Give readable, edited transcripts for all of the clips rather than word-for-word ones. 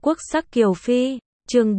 Quốc sắc kiều phi, chương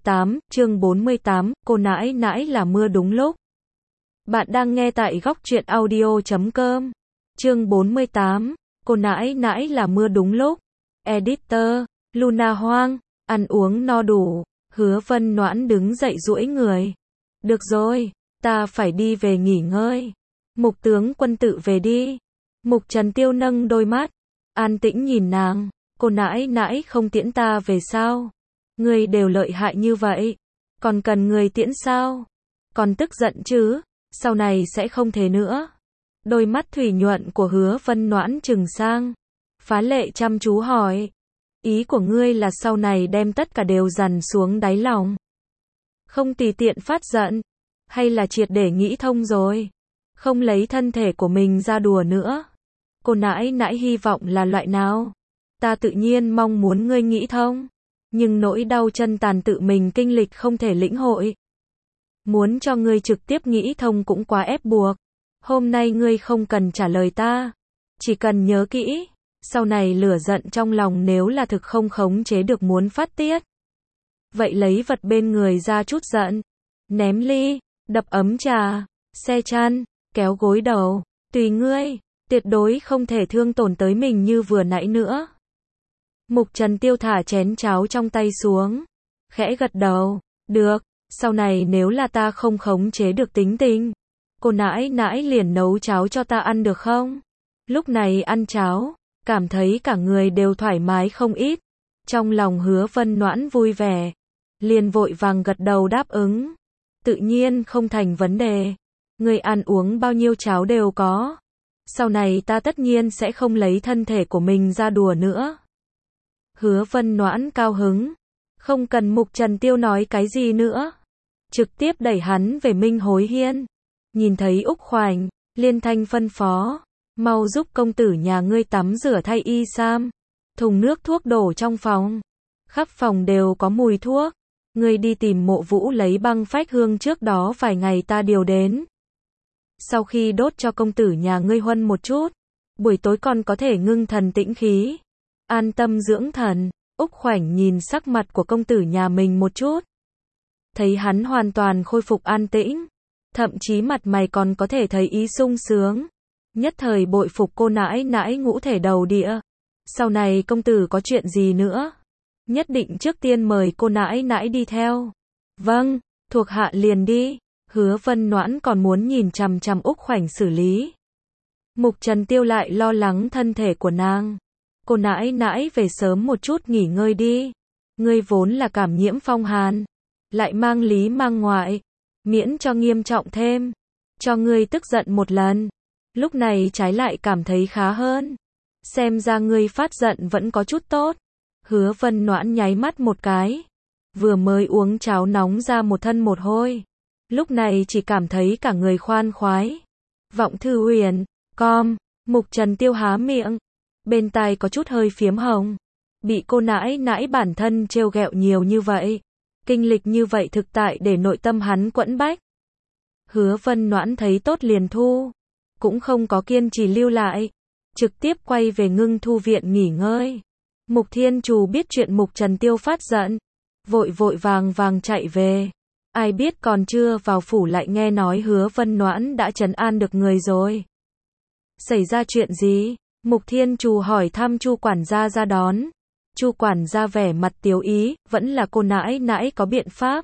48, cô nãi nãi là mưa đúng lúc. Bạn đang nghe tại góc truyện audio.com. Chương 48, cô nãi nãi là mưa đúng lúc. Editor, Luna Hoang, ăn uống no đủ, Hứa Vân Noãn đứng dậy duỗi người. Được rồi, ta phải đi về nghỉ ngơi. Mục tướng quân tự về đi. Mục Trần Tiêu nâng đôi mắt, an tĩnh nhìn nàng. Cô nãi nãi không tiễn ta về sao? Ngươi đều lợi hại như vậy, còn cần người tiễn sao? Còn tức giận chứ? Sau này sẽ không thế nữa. Đôi mắt thủy nhuận của Hứa Vân Noãn trừng sang, phá lệ chăm chú hỏi. Ý của ngươi là sau này đem tất cả đều dằn xuống đáy lòng, không tùy tiện phát giận, hay là triệt để nghĩ thông rồi, không lấy thân thể của mình ra đùa nữa? Cô nãi nãi hy vọng là loại nào? Ta tự nhiên mong muốn ngươi nghĩ thông, nhưng nỗi đau chân tàn tự mình kinh lịch không thể lĩnh hội. Muốn cho ngươi trực tiếp nghĩ thông cũng quá ép buộc. Hôm nay ngươi không cần trả lời ta, chỉ cần nhớ kỹ, sau này lửa giận trong lòng nếu là thực không khống chế được muốn phát tiết, vậy lấy vật bên người ra chút giận, ném ly, đập ấm trà, xe chăn, kéo gối đầu, tùy ngươi, tuyệt đối không thể thương tổn tới mình như vừa nãy nữa. Mục Trần Tiêu thả chén cháo trong tay xuống, khẽ gật đầu, được, sau này nếu là ta không khống chế được tính tình, cô nãi nãi liền nấu cháo cho ta ăn được không? Lúc này ăn cháo, cảm thấy cả người đều thoải mái không ít. Trong lòng Hứa Vân Noãn vui vẻ, liền vội vàng gật đầu đáp ứng. Tự nhiên không thành vấn đề, người ăn uống bao nhiêu cháo đều có. Sau này ta tất nhiên sẽ không lấy thân thể của mình ra đùa nữa. Hứa Vân Noãn cao hứng, không cần Mục Trần Tiêu nói cái gì nữa, trực tiếp đẩy hắn về Minh Hối Hiên. Nhìn thấy Úc Khoảnh, liên thanh phân phó, mau giúp công tử nhà ngươi tắm rửa thay y sam, thùng nước thuốc đổ trong phòng, khắp phòng đều có mùi thuốc. Ngươi đi tìm Mộ Vũ lấy băng phách hương trước đó vài ngày ta điều đến. Sau khi đốt cho công tử nhà ngươi huân một chút, buổi tối còn có thể ngưng thần tĩnh khí, an tâm dưỡng thần. Úc Khoảnh nhìn sắc mặt của công tử nhà mình một chút, thấy hắn hoàn toàn khôi phục an tĩnh, thậm chí mặt mày còn có thể thấy ý sung sướng, nhất thời bội phục cô nãi nãi ngũ thể đầu địa. Sau này công tử có chuyện gì nữa, nhất định trước tiên mời cô nãi nãi đi theo. Vâng, thuộc hạ liền đi. Hứa Vân Noãn còn muốn nhìn chằm chằm Úc Khoảnh xử lý. Mục Trần Tiêu lại lo lắng thân thể của nàng. Cô nãi nãi về sớm một chút nghỉ ngơi đi. Ngươi vốn là cảm nhiễm phong hàn, lại mang lý mang ngoại, miễn cho nghiêm trọng thêm, cho ngươi tức giận một lần. Lúc này trái lại cảm thấy khá hơn. Xem ra ngươi phát giận vẫn có chút tốt. Hứa Vân Noãn nháy mắt một cái. Vừa mới uống cháo nóng ra một thân một hôi, lúc này chỉ cảm thấy cả người khoan khoái. Vọng Thư Huyền, Mục Trần Tiêu há miệng, bên tai có chút hơi phiếm hồng. Bị cô nãi nãi bản thân trêu ghẹo nhiều như vậy, kinh lịch như vậy thực tại để nội tâm hắn quẫn bách. Hứa Vân Noãn thấy tốt liền thu, cũng không có kiên trì lưu lại, trực tiếp quay về Ngưng Thu viện nghỉ ngơi. Mục Thiên Trù biết chuyện Mục Trần Tiêu phát giận, vội vàng chạy về. Ai biết còn chưa vào phủ lại nghe nói Hứa Vân Noãn đã trấn an được người rồi. Xảy ra chuyện gì? Mục Thiên Trù hỏi thăm Chu quản gia ra đón. Chu quản gia vẻ mặt tiếu ý, vẫn là cô nãi nãi có biện pháp.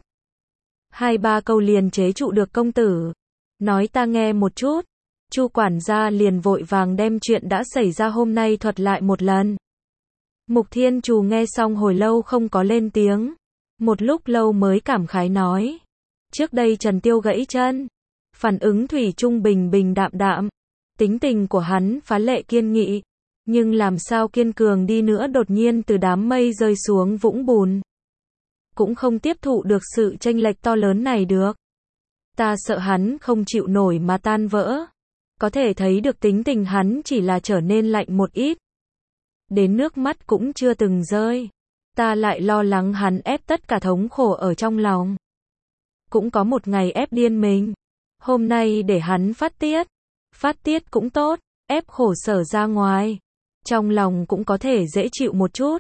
2-3 câu liền chế trụ được công tử. Nói ta nghe một chút. Chu quản gia liền vội vàng đem chuyện đã xảy ra hôm nay thuật lại một lần. Mục Thiên Trù nghe xong hồi lâu không có lên tiếng. Một lúc lâu mới cảm khái nói. Trước đây Trần Tiêu gãy chân, phản ứng thủy chung bình đạm đạm. Tính tình của hắn phá lệ kiên nghị, nhưng làm sao kiên cường đi nữa đột nhiên từ đám mây rơi xuống vũng bùn, cũng không tiếp thụ được sự chênh lệch to lớn này được. Ta sợ hắn không chịu nổi mà tan vỡ. Có thể thấy được tính tình hắn chỉ là trở nên lạnh một ít, đến nước mắt cũng chưa từng rơi. Ta lại lo lắng hắn ép tất cả thống khổ ở trong lòng, cũng có một ngày ép điên mình. Hôm nay để hắn phát tiết cũng tốt, ép khổ sở ra ngoài, trong lòng cũng có thể dễ chịu một chút.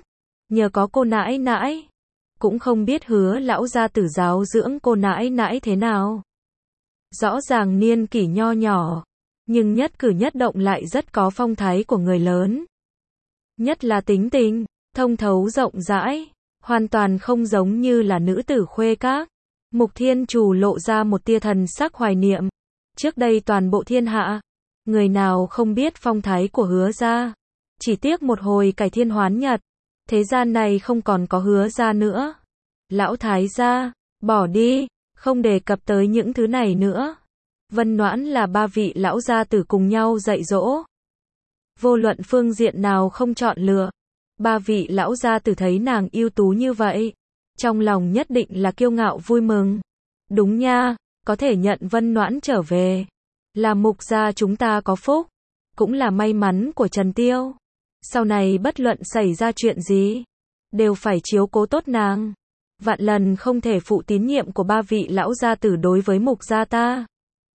nhờ có cô nãi nãi. Cũng không biết Hứa lão gia tử giáo dưỡng cô nãi nãi thế nào. Rõ ràng niên kỷ nho nhỏ, nhưng nhất cử nhất động lại rất có phong thái của người lớn. Nhất là tính tình, thông thấu rộng rãi, hoàn toàn không giống như là nữ tử khuê các. Mục Thiên Trù lộ ra một tia thần sắc hoài niệm. Trước đây toàn bộ thiên hạ, người nào không biết phong thái của Hứa gia. Chỉ tiếc một hồi cải thiên hoán nhật, thế gian này không còn có Hứa gia nữa. Lão thái gia, bỏ đi, không đề cập tới những thứ này nữa. Vân Noãn là ba vị lão gia tử cùng nhau dạy dỗ. Vô luận phương diện nào không chọn lựa. Ba vị lão gia tử thấy nàng ưu tú như vậy, trong lòng nhất định là kiêu ngạo vui mừng. Đúng nha, có thể nhận Vân Noãn trở về, là Mục gia chúng ta có phúc, cũng là may mắn của Trần Tiêu. Sau này bất luận xảy ra chuyện gì, đều phải chiếu cố tốt nàng. Vạn lần không thể phụ tín nhiệm của ba vị lão gia tử đối với Mục gia ta.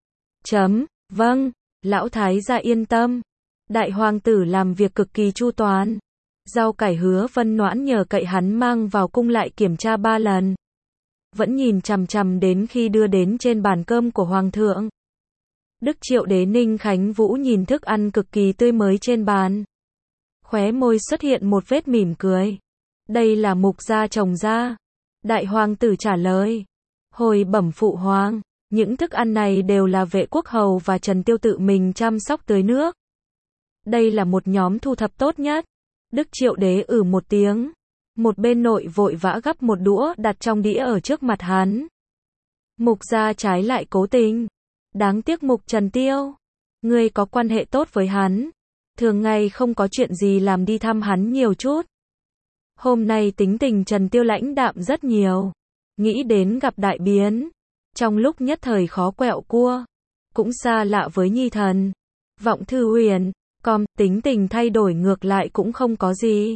Vâng, lão thái gia yên tâm. Đại hoàng tử làm việc cực kỳ chu toàn. Rau cải Hứa Vân Noãn nhờ cậy hắn mang vào cung lại kiểm tra 3 lần. Vẫn nhìn chằm chằm đến khi đưa đến trên bàn cơm của hoàng thượng. Đức Triệu Đế Ninh Khánh Vũ nhìn thức ăn cực kỳ tươi mới trên bàn. Khóe môi xuất hiện một vết mỉm cười. Đây là Mục gia trồng ra. Đại hoàng tử trả lời. Hồi bẩm phụ hoàng, những thức ăn này đều là Vệ Quốc Hầu và Trần Tiêu tự mình chăm sóc tưới nước. Đây là một nhóm thu thập tốt nhất. Đức Triệu Đế một tiếng. Một bên nội vội vã gắp một đũa đặt trong đĩa ở trước mặt hắn. Mục gia trái lại cố tình. Đáng tiếc Mục Trần Tiêu. Ngươi có quan hệ tốt với hắn. Thường ngày không có chuyện gì làm đi thăm hắn nhiều chút. Hôm nay tính tình Trần Tiêu lãnh đạm rất nhiều. Nghĩ đến gặp đại biến. Trong lúc nhất thời khó quẹo cua. Cũng xa lạ với nhi thần. Vọng Thư Huyền. Tính tình thay đổi ngược lại cũng không có gì.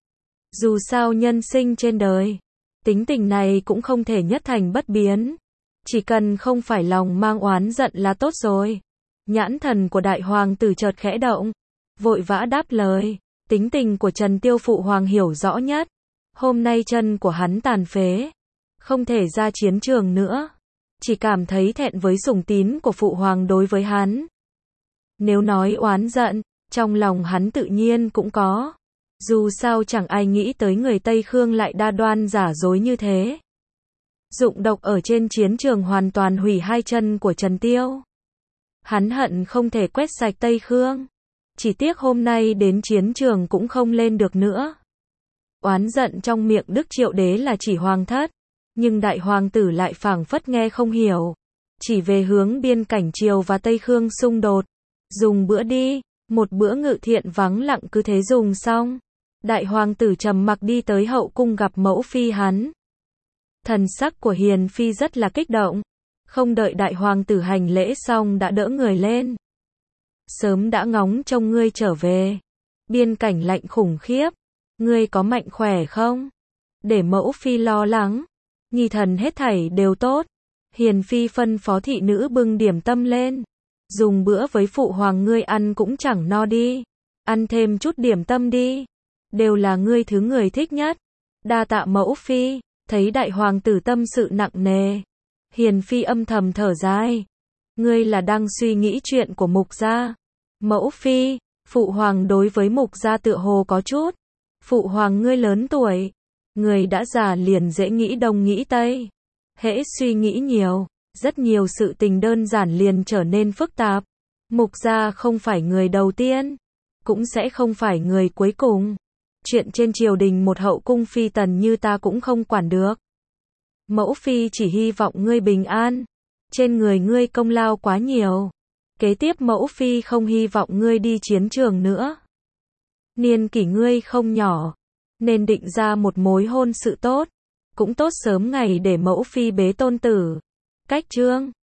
Dù sao nhân sinh trên đời, tính tình này cũng không thể nhất thành bất biến. Chỉ cần không phải lòng mang oán giận là tốt rồi. Nhãn thần của đại hoàng tử chợt khẽ động, vội vã đáp lời. Tính tình của Trần Tiêu phụ hoàng hiểu rõ nhất. Hôm nay chân của hắn tàn phế, không thể ra chiến trường nữa. Chỉ cảm thấy thẹn với sủng tín của phụ hoàng đối với hắn. Nếu nói oán giận, trong lòng hắn tự nhiên cũng có. Dù sao chẳng ai nghĩ tới người Tây Khương lại đa đoan giả dối như thế. Dụng độc ở trên chiến trường hoàn toàn hủy hai chân của Trần Tiêu. Hắn hận không thể quét sạch Tây Khương. Chỉ tiếc hôm nay đến chiến trường cũng không lên được nữa. Oán giận trong miệng Đức Triệu Đế là chỉ hoàng thất. Nhưng đại hoàng tử lại phảng phất nghe không hiểu. Chỉ về hướng biên cảnh Triều và Tây Khương xung đột. Dùng bữa đi. Một bữa ngự thiện vắng lặng cứ thế dùng xong. Đại hoàng tử trầm mặc đi tới hậu cung gặp mẫu phi hắn. Thần sắc của hiền phi rất là kích động. Không đợi đại hoàng tử hành lễ xong đã đỡ người lên. Sớm đã ngóng trông ngươi trở về. Biên cảnh lạnh khủng khiếp. Ngươi có mạnh khỏe không? Để mẫu phi lo lắng. Nhi thần hết thảy đều tốt. Hiền phi phân phó thị nữ bưng điểm tâm lên. Dùng bữa với phụ hoàng ngươi ăn cũng chẳng no đi. Ăn thêm chút điểm tâm đi. Đều là ngươi thứ người thích nhất. Đa tạ mẫu phi. Thấy đại hoàng tử tâm sự nặng nề. Hiền phi âm thầm thở dài. Ngươi là đang suy nghĩ chuyện của Mục gia. Mẫu phi, phụ hoàng đối với Mục gia tựa hồ có chút. Phụ hoàng ngươi lớn tuổi. Người đã già liền dễ nghĩ đông nghĩ tây. Hễ suy nghĩ nhiều. Rất nhiều sự tình đơn giản liền trở nên phức tạp. Mục gia không phải người đầu tiên, cũng sẽ không phải người cuối cùng. Chuyện trên triều đình một hậu cung phi tần như ta cũng không quản được. Mẫu phi chỉ hy vọng ngươi bình an. Trên người ngươi công lao quá nhiều. Kế tiếp mẫu phi không hy vọng ngươi đi chiến trường nữa. Niên kỷ ngươi không nhỏ, nên định ra một mối hôn sự tốt. Cũng tốt sớm ngày để mẫu phi bế tôn tử. Cách chương